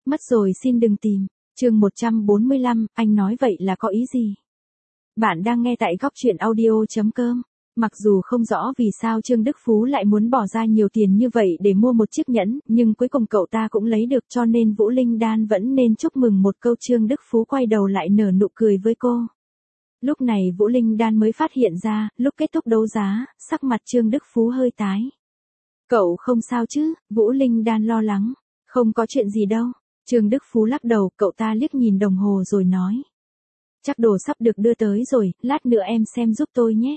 Mất rồi xin đừng tìm. Chương 145, anh nói vậy là có ý gì? Bạn đang nghe tại góc truyện audio.com. Mặc dù không rõ vì sao Trương Đức Phú lại muốn bỏ ra nhiều tiền như vậy để mua một chiếc nhẫn, nhưng cuối cùng cậu ta cũng lấy được, cho nên Vũ Linh Đan vẫn nên chúc mừng một câu. Trương Đức Phú quay đầu lại nở nụ cười với cô. Lúc này Vũ Linh Đan mới phát hiện ra, lúc kết thúc đấu giá, sắc mặt Trương Đức Phú hơi tái. Cậu không sao chứ? Vũ Linh Đan lo lắng. Không có chuyện gì đâu. Trương Đức Phú lắc đầu, cậu ta liếc nhìn đồng hồ rồi nói. Chắc đồ sắp được đưa tới rồi, lát nữa em xem giúp tôi nhé.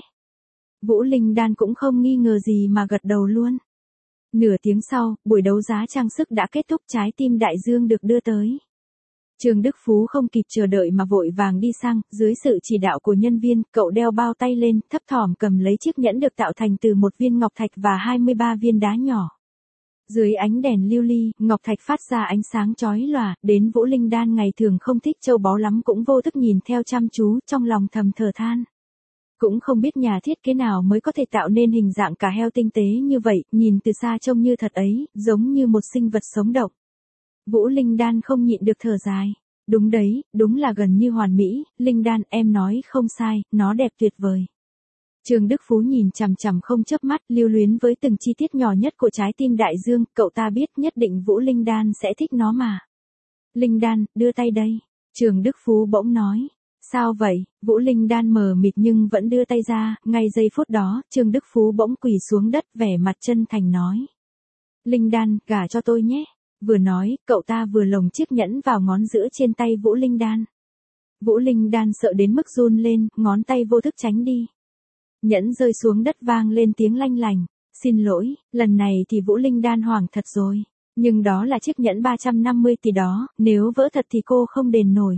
Vũ Linh Đan cũng không nghi ngờ gì mà gật đầu luôn. Nửa tiếng sau, buổi đấu giá trang sức đã kết thúc, trái tim đại dương được đưa tới. Trương Đức Phú không kịp chờ đợi mà vội vàng đi sang, dưới sự chỉ đạo của nhân viên, cậu đeo bao tay lên, thấp thỏm cầm lấy chiếc nhẫn được tạo thành từ một viên ngọc thạch và 23 viên đá nhỏ. Dưới ánh đèn lưu ly, ngọc thạch phát ra ánh sáng chói lòa, đến Vũ Linh Đan ngày thường không thích châu báu lắm cũng vô thức nhìn theo chăm chú, trong lòng thầm thở than. Cũng không biết nhà thiết kế nào mới có thể tạo nên hình dạng cả heo tinh tế như vậy, nhìn từ xa trông như thật ấy, giống như một sinh vật sống động. Vũ Linh Đan không nhịn được thở dài. Đúng đấy, đúng là gần như hoàn mỹ, Linh Đan, em nói không sai, nó đẹp tuyệt vời. Trương Đức Phú nhìn chằm chằm không chớp mắt, lưu luyến với từng chi tiết nhỏ nhất của trái tim đại dương, cậu ta biết nhất định Vũ Linh Đan sẽ thích nó mà. Linh Đan, đưa tay đây. Trương Đức Phú bỗng nói. Sao vậy? Vũ Linh Đan mờ mịt nhưng vẫn đưa tay ra, ngay giây phút đó, Trương Đức Phú bỗng quỳ xuống đất vẻ mặt chân thành nói. Linh Đan, gả cho tôi nhé. Vừa nói, cậu ta vừa lồng chiếc nhẫn vào ngón giữa trên tay Vũ Linh Đan. Vũ Linh Đan sợ đến mức run lên, ngón tay vô thức tránh đi. Nhẫn rơi xuống đất vang lên tiếng lanh lành. Xin lỗi, lần này thì Vũ Linh Đan hoảng thật rồi. Nhưng đó là chiếc nhẫn 350 tỷ đó, nếu vỡ thật thì cô không đền nổi.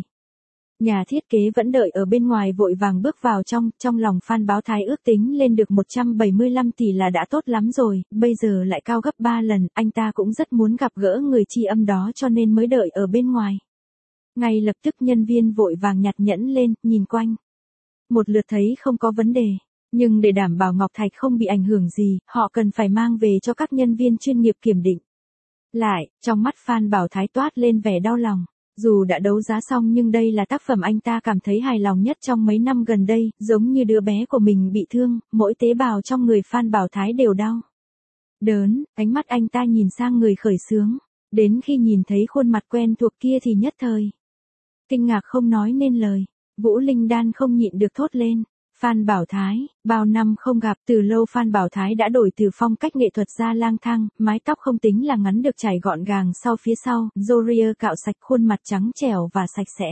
Nhà thiết kế vẫn đợi ở bên ngoài vội vàng bước vào trong lòng Phan Báo Thái ước tính lên được 175 tỷ là đã tốt lắm rồi, bây giờ lại cao gấp 3 lần, anh ta cũng rất muốn gặp gỡ người tri âm đó cho nên mới đợi ở bên ngoài. Ngay lập tức nhân viên vội vàng nhặt nhẫn lên, nhìn quanh. Một lượt thấy không có vấn đề, nhưng để đảm bảo ngọc thạch không bị ảnh hưởng gì, họ cần phải mang về cho các nhân viên chuyên nghiệp kiểm định. Lại, trong mắt Phan Bảo Thái toát lên vẻ đau lòng. Dù đã đấu giá xong nhưng đây là tác phẩm anh ta cảm thấy hài lòng nhất trong mấy năm gần đây, giống như đứa bé của mình bị thương, mỗi tế bào trong người Phan Bảo Thái đều đau. Đớn, ánh mắt anh ta nhìn sang người khởi xướng, đến khi nhìn thấy khuôn mặt quen thuộc kia thì nhất thời. Kinh ngạc không nói nên lời, Vũ Linh Đan không nhịn được thốt lên. Phan Bảo Thái, bao năm không gặp, từ lâu Phan Bảo Thái đã đổi từ phong cách nghệ thuật ra lang thang, mái tóc không tính là ngắn được chải gọn gàng sau phía sau, râu cạo sạch, khuôn mặt trắng trẻo và sạch sẽ.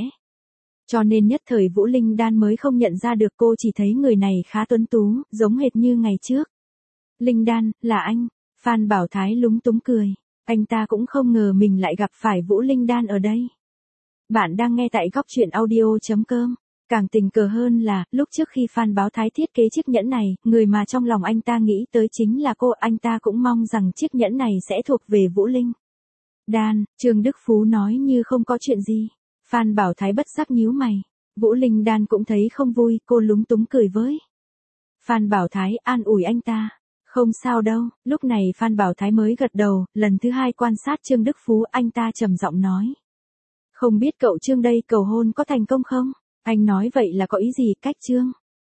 Cho nên nhất thời Vũ Linh Đan mới không nhận ra được, cô chỉ thấy người này khá tuấn tú, giống hệt như ngày trước. Linh Đan, là anh. Phan Bảo Thái lúng túng cười, anh ta cũng không ngờ mình lại gặp phải Vũ Linh Đan ở đây. Bạn đang nghe tại góc truyện audio.com. Càng tình cờ hơn là, lúc trước khi Phan Báo Thái thiết kế chiếc nhẫn này, người mà trong lòng anh ta nghĩ tới chính là cô, anh ta cũng mong rằng chiếc nhẫn này sẽ thuộc về Vũ Linh Đan. Trương Đức Phú nói như không có chuyện gì. Phan Bảo Thái bất giác nhíu mày. Vũ Linh Đan cũng thấy không vui, cô lúng túng cười với Phan Bảo Thái, an ủi anh ta. Không sao đâu, lúc này Phan Bảo Thái mới gật đầu, lần thứ hai quan sát Trương Đức Phú, anh ta trầm giọng nói. Không biết cậu Trương đây cầu hôn có thành công không? Anh nói vậy là có ý gì, cách Trương?